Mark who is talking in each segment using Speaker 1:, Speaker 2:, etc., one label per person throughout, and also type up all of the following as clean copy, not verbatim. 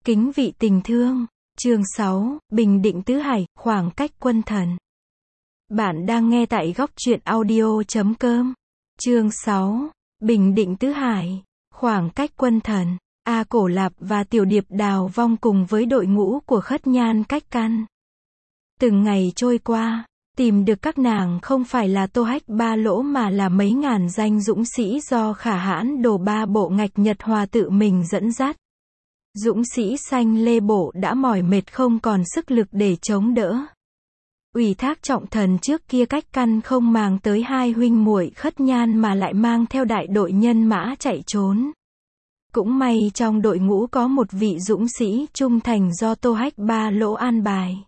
Speaker 1: Kính vị tình thương. Chương 6, Bình Định Tứ Hải, khoảng cách quân thần. Bạn đang nghe tại góc truyện audio.com. Chương 6, Bình Định Tứ Hải, khoảng cách quân thần. A Cổ Lạp và Tiểu Điệp đào vong cùng với đội ngũ của Khất Nhan Cách Căn. Từng ngày trôi qua, tìm được các nàng không phải là Tô Hách Ba Lỗ mà là mấy ngàn danh dũng sĩ do Khả Hãn Đồ Ba Bộ Ngạch Nhật Hòa tự mình dẫn dắt. Dũng sĩ Xanh Lê Bộ đã mỏi mệt không còn sức lực để chống đỡ. Ủy thác trọng thần trước kia Cách Căn không mang tới hai huynh muội Khất Nhan mà lại mang theo đại đội nhân mã chạy trốn. Cũng may trong đội ngũ có một vị dũng sĩ trung thành do Tô Hách Ba Lỗ an bài.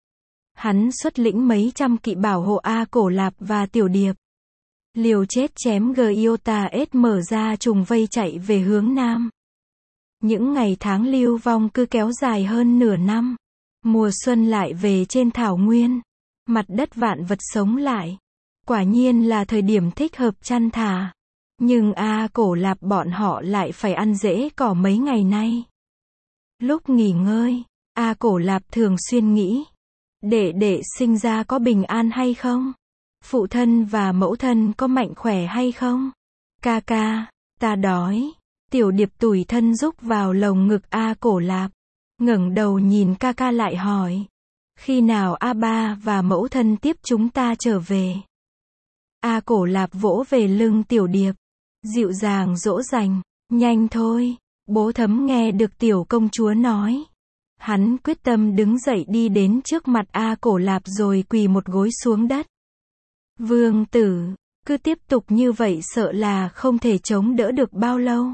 Speaker 1: Hắn xuất lĩnh mấy trăm kỵ bảo hộ A Cổ Lạp và Tiểu Điệp. Liều chết chém Giota S mở ra trùng vây chạy về hướng nam. Những ngày tháng lưu vong cứ kéo dài hơn nửa năm. Mùa xuân lại về trên thảo nguyên. Mặt đất vạn vật sống lại. Quả nhiên là thời điểm thích hợp chăn thả. Nhưng A Cổ Lạp bọn họ lại phải ăn rễ cỏ mấy ngày nay. Lúc nghỉ ngơi, A Cổ Lạp thường xuyên nghĩ. Đệ sinh ra có bình an hay không? Phụ thân và mẫu thân có mạnh khỏe hay không? Ca ca, ta đói. Tiểu Điệp tủi thân rúc vào lồng ngực A Cổ Lạp. Ngẩng đầu nhìn ca ca lại hỏi. Khi nào A Ba và mẫu thân tiếp chúng ta trở về? A Cổ Lạp vỗ về lưng Tiểu Điệp. Dịu dàng dỗ dành. Nhanh thôi. Bố Thấm nghe được tiểu công chúa nói. Hắn quyết tâm đứng dậy đi đến trước mặt A Cổ Lạp rồi quỳ một gối xuống đất. Vương tử, cứ tiếp tục như vậy sợ là không thể chống đỡ được bao lâu.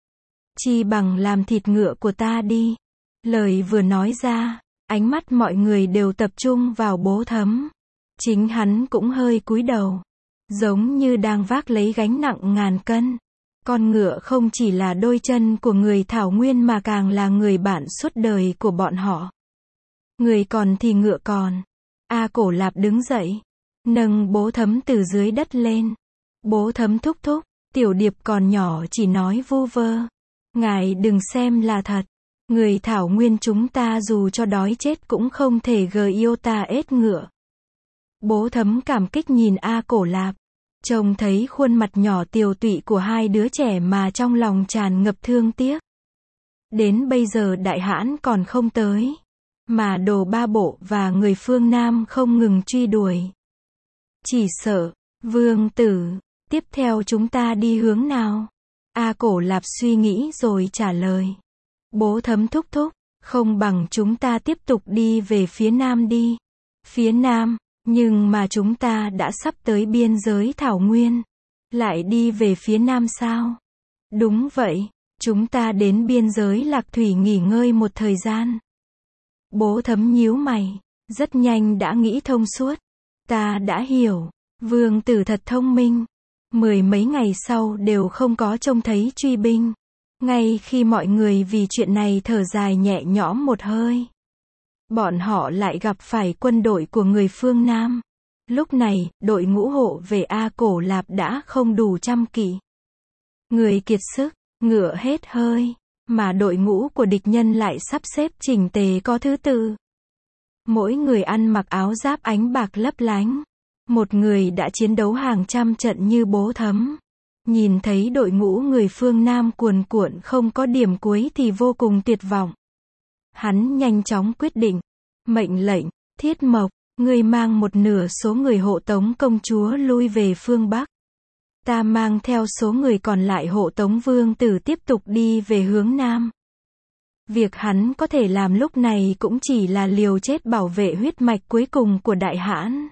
Speaker 1: Chi bằng làm thịt ngựa của ta đi. Lời vừa nói ra, ánh mắt mọi người đều tập trung vào Bố Thấm. Chính hắn cũng hơi cúi đầu. Giống như đang vác lấy gánh nặng ngàn cân. Con ngựa không chỉ là đôi chân của người Thảo Nguyên mà càng là người bạn suốt đời của bọn họ. Người còn thì ngựa còn. A Cổ Lạp đứng dậy. Nâng Bố Thấm từ dưới đất lên. Bố Thấm thúc thúc. Tiểu Điệp còn nhỏ chỉ nói vu vơ. Ngài đừng xem là thật. Người Thảo Nguyên chúng ta dù cho đói chết cũng không thể Giota S ngựa. Bố Thấm cảm kích nhìn A Cổ Lạp. Trông thấy khuôn mặt nhỏ tiều tụy của hai đứa trẻ mà trong lòng tràn ngập thương tiếc. Đến bây giờ Đại Hãn còn không tới. Mà Đồ Ba Bộ và người phương Nam không ngừng truy đuổi. Chỉ sợ, vương tử, tiếp theo chúng ta đi hướng nào? A Cổ Lạp suy nghĩ rồi trả lời. Bố Thấm thúc thúc, không bằng chúng ta tiếp tục đi về phía Nam đi. Phía Nam, nhưng mà chúng ta đã sắp tới biên giới Thảo Nguyên. Lại đi về phía Nam sao? Đúng vậy, chúng ta đến biên giới Lạc Thủy nghỉ ngơi một thời gian. Bố Thấm nhíu mày, rất nhanh đã nghĩ thông suốt. Ta đã hiểu, vương tử thật thông minh. Mười mấy ngày sau đều không có trông thấy truy binh. Ngay khi mọi người vì chuyện này thở dài nhẹ nhõm một hơi. Bọn họ lại gặp phải quân đội của người phương Nam. Lúc này, đội ngũ hộ về A Cổ Lạp đã không đủ 100 kỵ. Người kiệt sức, ngựa hết hơi, mà đội ngũ của địch nhân lại sắp xếp chỉnh tề có thứ tự. Mỗi người ăn mặc áo giáp ánh bạc lấp lánh. Một người đã chiến đấu hàng trăm trận như Bố Thấm. Nhìn thấy đội ngũ người phương Nam cuồn cuộn không có điểm cuối thì vô cùng tuyệt vọng. Hắn nhanh chóng quyết định. Mệnh lệnh, Thiết Mộc, ngươi mang một nửa số người hộ tống công chúa lui về phương Bắc. Ta mang theo số người còn lại hộ tống vương tử tiếp tục đi về hướng Nam. Việc hắn có thể làm lúc này cũng chỉ là liều chết bảo vệ huyết mạch cuối cùng của Đại Hãn.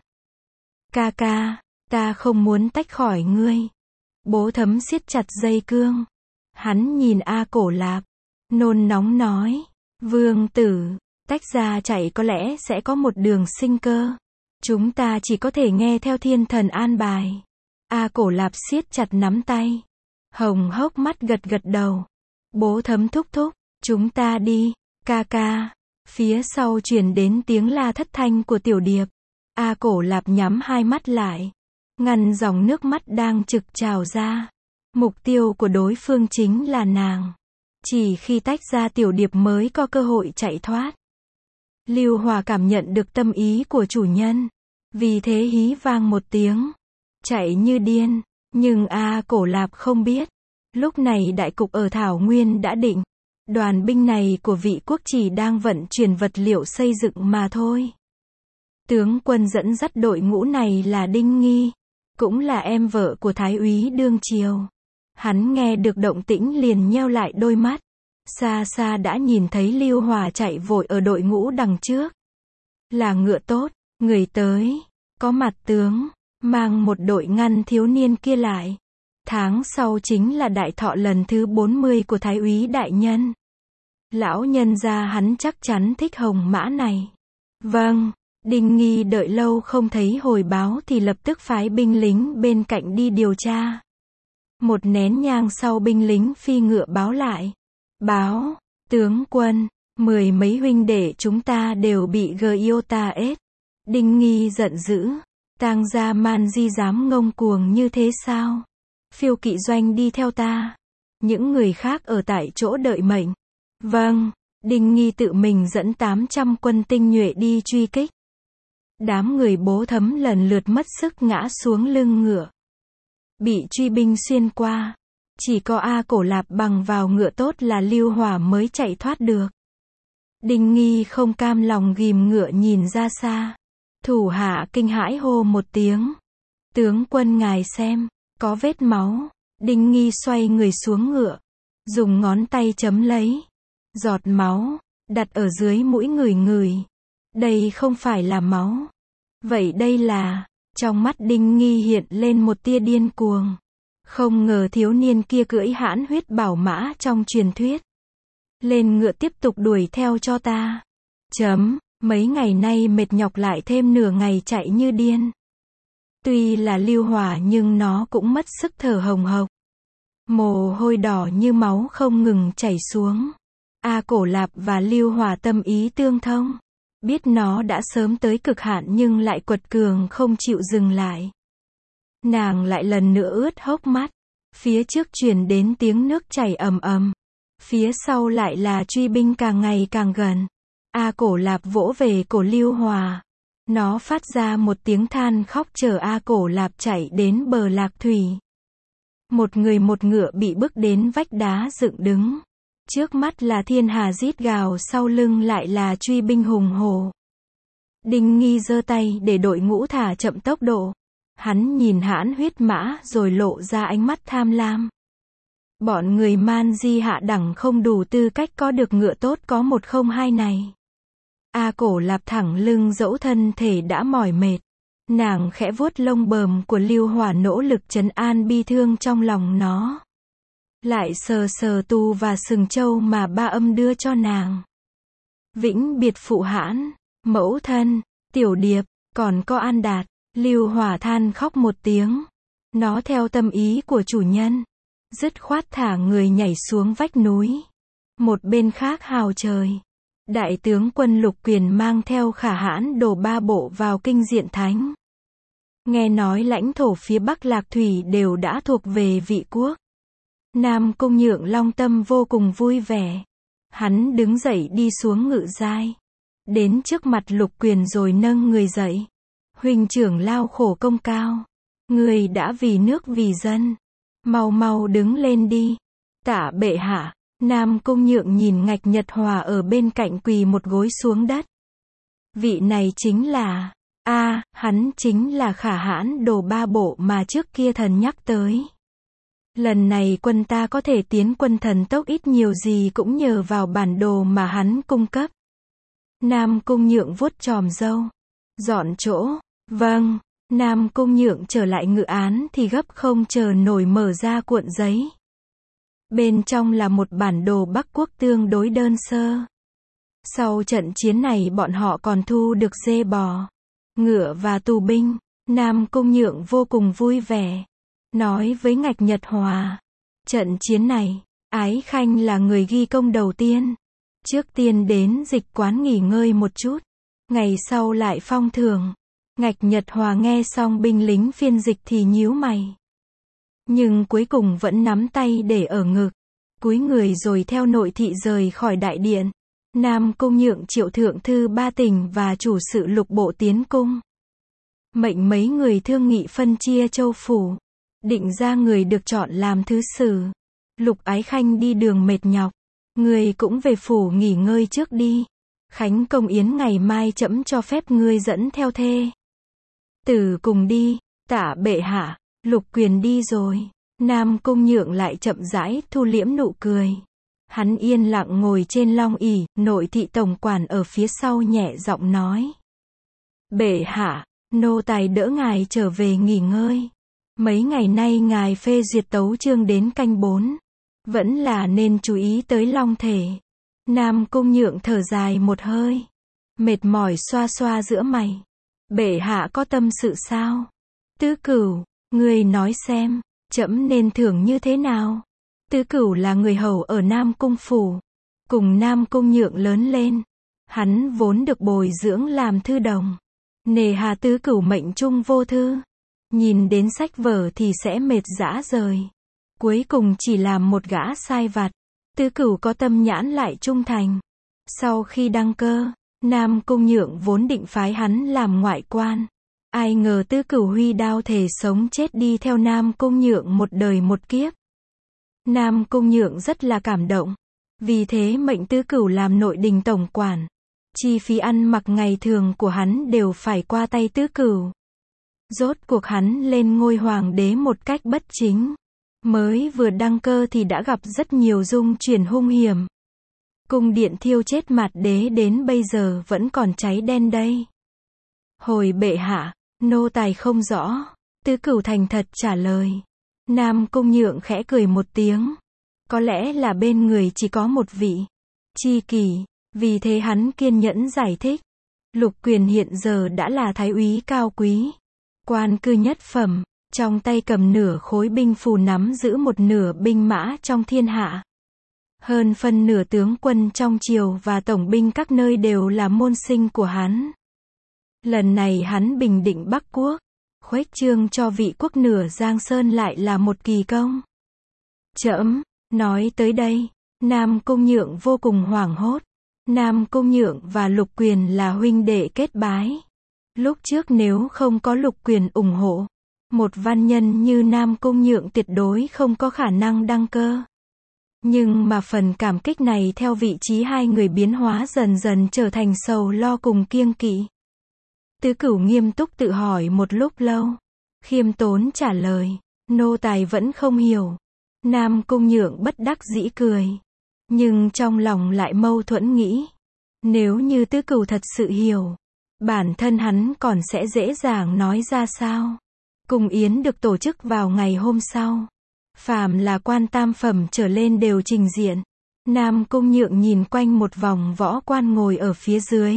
Speaker 1: Ca ca, ta không muốn tách khỏi ngươi. Bố Thấm siết chặt dây cương. Hắn nhìn A Cổ Lạp. Nôn nóng nói. Vương tử, tách ra chạy có lẽ sẽ có một đường sinh cơ. Chúng ta chỉ có thể nghe theo thiên thần an bài. A Cổ Lạp siết chặt nắm tay. Hồng hốc mắt gật gật đầu. Bố Thấm thúc thúc, chúng ta đi, ca ca. Phía sau truyền đến tiếng la thất thanh của Tiểu Điệp. A Cổ Lạp nhắm hai mắt lại. Ngăn dòng nước mắt đang trực trào ra. Mục tiêu của đối phương chính là nàng. Chỉ khi tách ra Tiểu Điệp mới có cơ hội chạy thoát. Lưu Hòa cảm nhận được tâm ý của chủ nhân. Vì thế hí vang một tiếng. Chạy như điên. Nhưng A Cổ Lạp không biết. Lúc này đại cục ở Thảo Nguyên đã định. Đoàn binh này của vị quốc chỉ đang vận chuyển vật liệu xây dựng mà thôi. Tướng quân dẫn dắt đội ngũ này là Đinh Nghi. Cũng là em vợ của Thái úy đương triều. Hắn nghe được động tĩnh liền nheo lại đôi mắt. Xa xa đã nhìn thấy Lưu Hòa chạy vội ở đội ngũ đằng trước. Là ngựa tốt, người tới. Có mặt tướng, mang một đội ngăn thiếu niên kia lại. Tháng sau chính là đại thọ lần thứ 40 của Thái úy đại nhân. Lão nhân gia hắn chắc chắn thích hồng mã này. Vâng, Đinh Nghi đợi lâu không thấy hồi báo thì lập tức phái binh lính bên cạnh đi điều tra. Một nén nhang sau binh lính phi ngựa báo lại. Báo, tướng quân, 10 mấy huynh đệ chúng ta đều bị Giota ết. Đinh Nghi giận dữ. Tang gia Man Di dám ngông cuồng như thế sao? Phiêu kỵ doanh đi theo ta. Những người khác ở tại chỗ đợi mệnh. Vâng, Đinh Nghi tự mình dẫn 800 quân tinh nhuệ đi truy kích. Đám người Bố Thấm lần lượt mất sức ngã xuống lưng ngựa. Bị truy binh xuyên qua. Chỉ có A Cổ Lạp bằng vào ngựa tốt là Lưu Hòa mới chạy thoát được. Đinh Nghi không cam lòng ghìm ngựa nhìn ra xa. Thủ hạ kinh hãi hô một tiếng. Tướng quân ngài xem, có vết máu. Đinh Nghi xoay người xuống ngựa. Dùng ngón tay chấm lấy. Giọt máu, đặt ở dưới mũi ngửi. Đây không phải là máu. Vậy đây là... Trong mắt Đinh Nghi hiện lên một tia điên cuồng. Không ngờ thiếu niên kia cưỡi hãn huyết bảo mã trong truyền thuyết. Lên ngựa tiếp tục đuổi theo cho ta. Mấy ngày nay mệt nhọc lại thêm nửa ngày chạy như điên. Tuy là Lưu Hòa nhưng nó cũng mất sức thở hồng hộc. Mồ hôi đỏ như máu không ngừng chảy xuống. A Cổ Lạp và Lưu Hòa tâm ý tương thông. Biết nó đã sớm tới cực hạn nhưng lại quật cường không chịu dừng lại. Nàng lại lần nữa ướt hốc mắt. Phía trước truyền đến tiếng nước chảy ầm ầm. Phía sau lại là truy binh càng ngày càng gần. A Cổ Lạp vỗ về cổ Lưu Hòa. Nó phát ra một tiếng than khóc chờ A Cổ Lạp chạy đến bờ lạc thủy. Một người một ngựa bị bước đến vách đá dựng đứng. Trước mắt là thiên hà rít gào, sau lưng lại là truy binh hùng hổ. Đinh Nghi giơ tay để đội ngũ thả chậm tốc độ. Hắn nhìn hãn huyết mã rồi lộ ra ánh mắt tham lam. Bọn người Man Di hạ đẳng không đủ tư cách có được ngựa tốt có 102 này. A Cổ Lạp thẳng lưng dẫu thân thể đã mỏi mệt. Nàng khẽ vuốt lông bờm của Lưu Hòa nỗ lực trấn an bi thương trong lòng nó. Lại sờ sờ tu và sừng trâu mà ba âm đưa cho nàng. Vĩnh biệt phụ hãn, mẫu thân, Tiểu Điệp, còn có An Đạt. Lưu Hòa than khóc một tiếng. Nó theo tâm ý của chủ nhân. Dứt khoát thả người nhảy xuống vách núi. Một bên khác hào trời. Đại tướng quân Lục Quyền mang theo Khả Hãn Đồ 3 bộ vào kinh diện thánh. Nghe nói lãnh thổ phía Bắc Lạc Thủy đều đã thuộc về Vị quốc. Nam Cung Nhượng Long tâm vô cùng vui vẻ. Hắn đứng dậy đi xuống ngự giai. Đến trước mặt Lục Quyền rồi nâng người dậy. Huynh trưởng lao khổ công cao. Người đã vì nước vì dân. Mau mau đứng lên đi. Tạ bệ hạ. Nam Cung Nhượng nhìn Ngạch Nhật Hòa ở bên cạnh quỳ một gối xuống đất. Vị này chính là... hắn chính là Khả Hãn Đồ 3 bộ mà trước kia thần nhắc tới. Lần này quân ta có thể tiến quân thần tốc ít nhiều gì cũng nhờ vào bản đồ mà hắn cung cấp. Nam Cung Nhượng vuốt chòm râu. Dọn chỗ. Vâng. Nam Cung Nhượng trở lại ngự án thì gấp không chờ nổi mở ra cuộn giấy. Bên trong là một bản đồ Bắc Quốc tương đối đơn sơ. Sau trận chiến này bọn họ còn thu được dê bò, ngựa và tù binh. Nam Cung Nhượng vô cùng vui vẻ. Nói với Ngạch Nhật Hòa. Trận chiến này, Ái Khanh là người ghi công đầu tiên. Trước tiên đến dịch quán nghỉ ngơi một chút. Ngày sau lại phong thưởng. Ngạch Nhật Hòa nghe xong binh lính phiên dịch thì nhíu mày. Nhưng cuối cùng vẫn nắm tay để ở ngực. cúi người rồi theo nội thị rời khỏi đại điện. Nam Cung Nhượng triệu thượng thư ba tỉnh và chủ sự lục bộ tiến cung. Mệnh mấy người thương nghị phân chia châu phủ. Định ra người được chọn làm thứ sử. Lục Ái Khanh đi đường mệt nhọc. Ngươi cũng về phủ nghỉ ngơi trước đi. Khánh công yến ngày mai trẫm cho phép ngươi dẫn theo thê tử cùng đi. Tạ bệ hạ, Lục Quyền đi rồi. Nam Cung Nhượng lại chậm rãi thu liễm nụ cười. Hắn yên lặng ngồi trên long ỷ, nội thị tổng quản ở phía sau nhẹ giọng nói. Bệ hạ, nô tài đỡ ngài trở về nghỉ ngơi. Mấy ngày nay ngài phê duyệt tấu chương đến canh 4. Vẫn là nên chú ý tới long thể. Nam Cung Nhượng thở dài một hơi. Mệt mỏi xoa xoa giữa mày. Bệ hạ có tâm sự sao? Tứ Cửu, ngươi nói xem, trẫm nên thưởng như thế nào? Tứ Cửu là người hầu ở Nam Cung phủ. Cùng Nam Cung Nhượng lớn lên. Hắn vốn được bồi dưỡng làm thư đồng. Nề hà Tứ Cửu mệnh trung vô thư. Nhìn đến sách vở thì sẽ mệt rã rời. Cuối cùng chỉ làm một gã sai vặt. Tứ Cửu có tâm nhãn lại trung thành. Sau khi đăng cơ, Nam Cung Nhượng vốn định phái hắn làm ngoại quan. Ai ngờ Tứ Cửu huy đao thề sống chết đi theo Nam Cung Nhượng một đời một kiếp. Nam Cung Nhượng rất là cảm động. Vì thế mệnh Tứ Cửu làm nội đình tổng quản. Chi phí ăn mặc ngày thường của hắn đều phải qua tay Tứ Cửu. Rốt cuộc hắn lên ngôi hoàng đế một cách bất chính. Mới vừa đăng cơ thì đã gặp rất nhiều dung chuyển hung hiểm. Cung điện thiêu chết Mạt Đế đến bây giờ vẫn còn cháy đen đây. Hồi bệ hạ, nô tài không rõ. Tứ Cửu thành thật trả lời. Nam Cung Nhượng khẽ cười một tiếng. Có lẽ là bên người chỉ có một vị tri kỷ, vì thế hắn kiên nhẫn giải thích. Lục Quyền hiện giờ đã là thái úy cao quý, quan cư nhất phẩm, trong tay cầm nửa khối binh phù, nắm giữ một nửa binh mã trong thiên hạ. Hơn phân nửa tướng quân trong triều và tổng binh các nơi đều là môn sinh của hắn. Lần này hắn bình định Bắc Quốc, khuếch trương cho vị quốc nửa Giang Sơn lại là một kỳ công. Trẫm, nói tới đây, Nam Cung Nhượng vô cùng hoảng hốt. Nam Cung Nhượng và Lục Quyền là huynh đệ kết bái. Lúc trước nếu không có Lục Quyền ủng hộ, một văn nhân như Nam Cung Nhượng tuyệt đối không có khả năng đăng cơ. Nhưng mà phần cảm kích này theo vị trí hai người biến hóa dần dần trở thành sầu lo cùng kiêng kỵ. Tứ Cửu nghiêm túc tự hỏi một lúc lâu. Khiêm tốn trả lời, nô tài vẫn không hiểu. Nam Cung Nhượng bất đắc dĩ cười. Nhưng trong lòng lại mâu thuẫn nghĩ. Nếu như Tứ Cửu thật sự hiểu, bản thân hắn còn sẽ dễ dàng nói ra sao. Cung yến được tổ chức vào ngày hôm sau. Phàm là quan tam phẩm trở lên đều trình diện. Nam Cung Nhượng nhìn quanh một vòng võ quan ngồi ở phía dưới.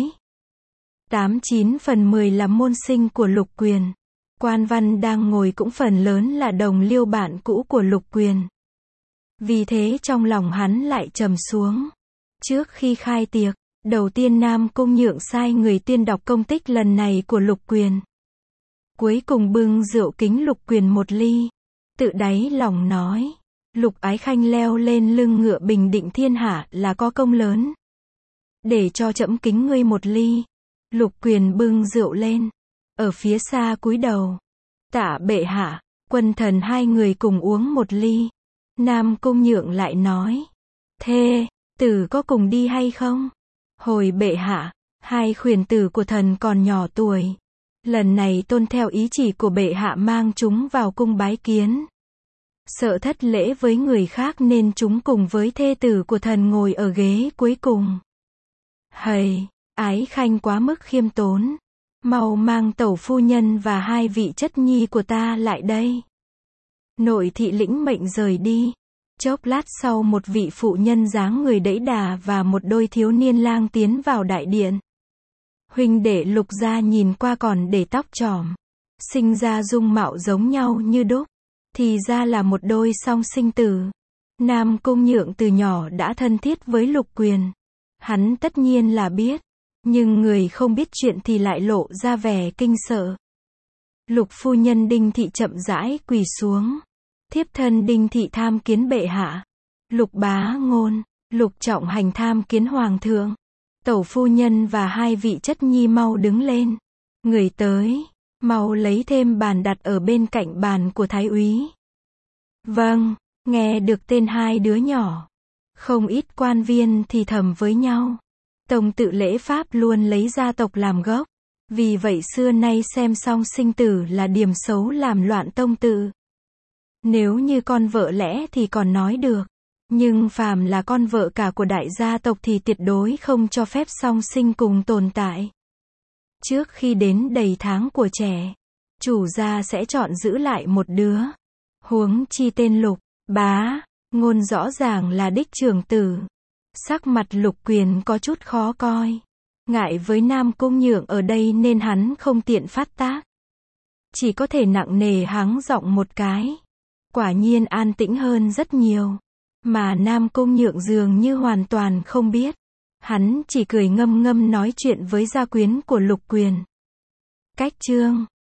Speaker 1: 89/10 là môn sinh của Lục Quyền. Quan văn đang ngồi cũng phần lớn là đồng liêu bạn cũ của Lục Quyền. Vì thế trong lòng hắn lại trầm xuống. Trước khi khai tiệc, đầu tiên Nam Cung Nhượng sai người tuyên đọc công tích lần này của Lục Quyền. Cuối cùng bưng rượu kính Lục Quyền một ly. Tự đáy lòng nói, Lục Ái Khanh leo lên lưng ngựa bình định thiên hạ là có công lớn. Để cho trẫm kính ngươi một ly. Lục Quyền bưng rượu lên, ở phía xa cúi đầu. Tạ bệ hạ, quân thần hai người cùng uống một ly. Nam Cung Nhượng lại nói, thê tử có cùng đi hay không? Hồi bệ hạ, hai khuyển tử của thần còn nhỏ tuổi. Lần này tôn theo ý chỉ của bệ hạ mang chúng vào cung bái kiến. Sợ thất lễ với người khác nên chúng cùng với thê tử của thần ngồi ở ghế cuối cùng. Hầy, Ái Khanh quá mức khiêm tốn. Mau mang tẩu phu nhân và hai vị chất nhi của ta lại đây. Nội thị lĩnh mệnh rời đi. Chốc lát sau một vị phụ nhân dáng người đẫy đà và một đôi thiếu niên lang tiến vào đại điện. Huynh đệ Lục gia nhìn qua còn để tóc chòm. Sinh ra dung mạo giống nhau như đúc. Thì ra là một đôi song sinh tử. Nam Cung Nhượng từ nhỏ đã thân thiết với Lục Quyền. Hắn tất nhiên là biết. Nhưng người không biết chuyện thì lại lộ ra vẻ kinh sợ. Lục phu nhân Đinh Thị chậm rãi quỳ xuống. Thiếp thân Đinh Thị tham kiến bệ hạ. Lục Bá Ngôn, Lục Trọng Hành tham kiến hoàng thượng. Tẩu phu nhân và hai vị chất nhi mau đứng lên. Người tới, mau lấy thêm bàn đặt ở bên cạnh bàn của thái úy. Vâng, nghe được tên hai đứa nhỏ. Không ít quan viên thì thầm với nhau. Tông tự lễ pháp luôn lấy gia tộc làm gốc. Vì vậy xưa nay xem song sinh tử là điểm xấu làm loạn tông tự. Nếu như con vợ lẽ thì còn nói được. Nhưng phàm là con vợ cả của đại gia tộc thì tuyệt đối không cho phép song sinh cùng tồn tại. Trước khi đến đầy tháng của trẻ, chủ gia sẽ chọn giữ lại một đứa. Huống chi tên Lục Bá Ngôn rõ ràng là đích trưởng tử. Sắc mặt Lục Quyền có chút khó coi. Ngại với Nam Cung Nhượng ở đây nên hắn không tiện phát tác. Chỉ có thể nặng nề hắng giọng một cái. Quả nhiên an tĩnh hơn rất nhiều. Mà Nam Cung Nhượng dường như hoàn toàn không biết. Hắn chỉ cười ngâm ngâm nói chuyện với gia quyến của Lục Quyền. Cách chương